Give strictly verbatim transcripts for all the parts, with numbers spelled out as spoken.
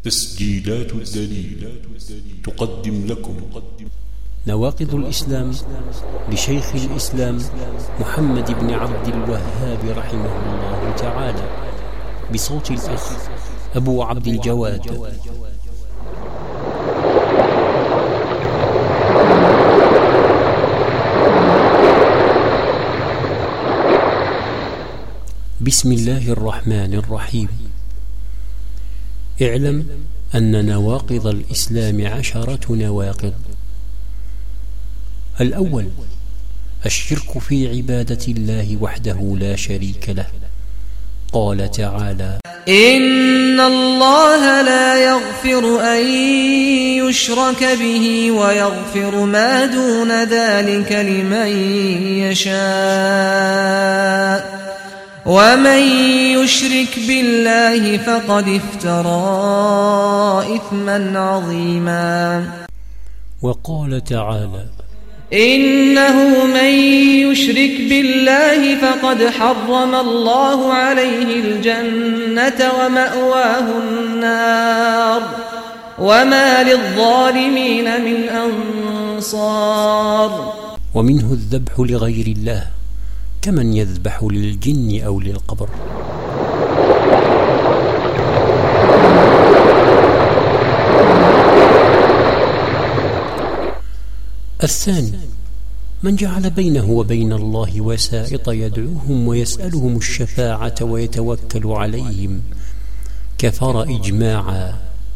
تسجيلات الدليل تقدم لكم نواقض الإسلام لشيخ الإسلام محمد بن عبد الوهاب رحمه الله تعالى، بصوت الأخ أبو عبد الجواد. بسم الله الرحمن الرحيم. اعلم أن نواقض الإسلام عشرة نواقض. الأول: الشرك في عبادة الله وحده لا شريك له. قال تعالى: إن الله لا يغفر أن يشرك به ويغفر ما دون ذلك لمن يشاء ومن يشرك بالله فقد افترى إثما عظيما. وقال تعالى: إنه من يشرك بالله فقد حرم الله عليه الجنة ومأواه النار وما للظالمين من أنصار. ومنه الذبح لغير الله كمن يذبح للجن أو للقبر. الثاني: من جعل بينه وبين الله وسائط يدعوهم ويسألهم الشفاعة ويتوكل عليهم، كفر إجماعا.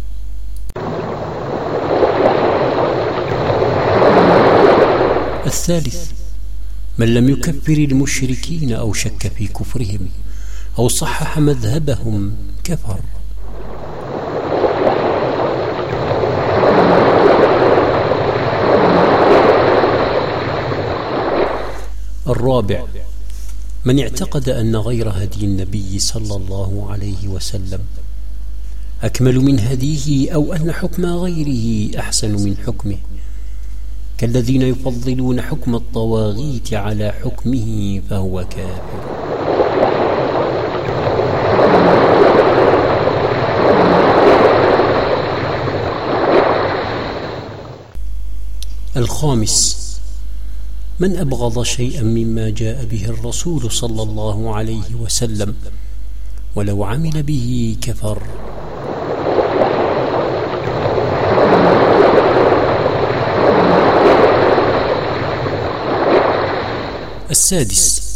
الثالث: من لم يكفر المشركين أو شك في كفرهم أو صحح مذهبهم كفر. الرابع: من اعتقد أن غير هدي النبي صلى الله عليه وسلم أكمل من هديه أو أن حكم غيره أحسن من حكمه، كالذين يفضلون حكم الطواغيت على حكمه، فهو كافر. الخامس: من أبغض شيئا مما جاء به الرسول صلى الله عليه وسلم ولو عمل به كفر. السادس: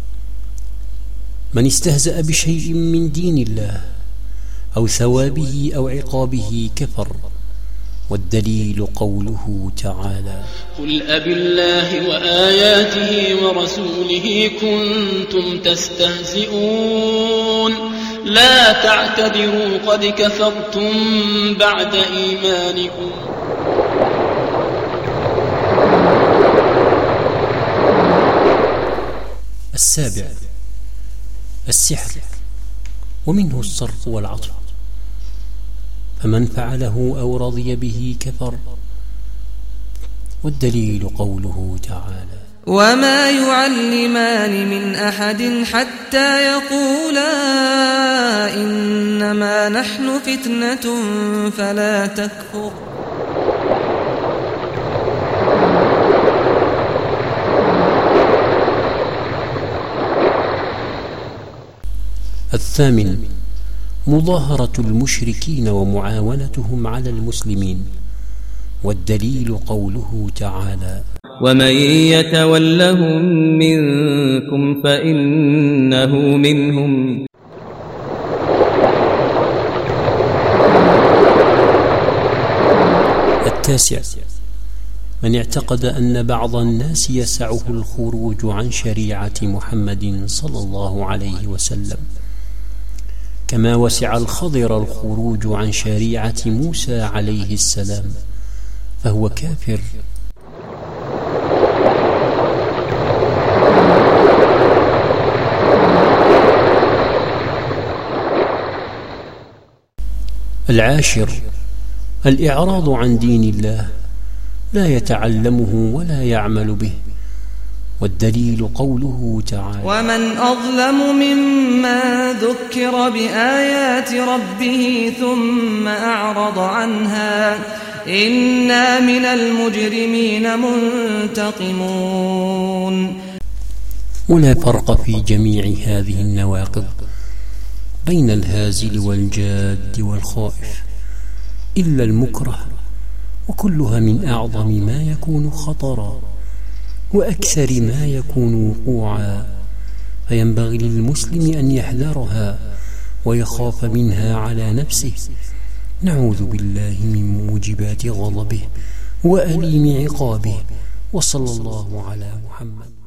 من استهزأ بشيء من دين الله أو ثوابه أو عقابه كفر. والدليل قوله تعالى: قل أبالله وآياته ورسوله كنتم تستهزئون لا تعتذروا قد كفرتم بعد إيمانكم. السابع: السحر، ومنه الصرف والعطف، فمن فعله أو رضي به كفر. والدليل قوله تعالى: وما يعلمان من أحد حتى يقولا إنما نحن فتنة فلا تكفر. الثامن: مظاهرة المشركين ومعاونتهم على المسلمين. والدليل قوله تعالى: ومن يتولهم منكم فإنه منهم. التاسع: من اعتقد أن بعض الناس يسعه الخروج عن شريعة محمد صلى الله عليه وسلم كما وسع الخضر الخروج عن شريعة موسى عليه السلام، فهو كافر. العاشر: الإعراض عن دين الله، لا يتعلمه ولا يعمل به. والدليل قوله تعالى: ومن أظلم ممن ذكر بآيات ربه ثم أعرض عنها إنا من المجرمين منتقمون. ولا فرق في جميع هذه النواقض بين الهازل والجاد والخائف إلا المكره، وكلها من أعظم ما يكون خطرا وأكثر ما يكون وقوعا، فينبغي للمسلم أن يحذرها ويخاف منها على نفسه. نعوذ بالله من موجبات غضبه وأليم عقابه. وصلى الله على محمد.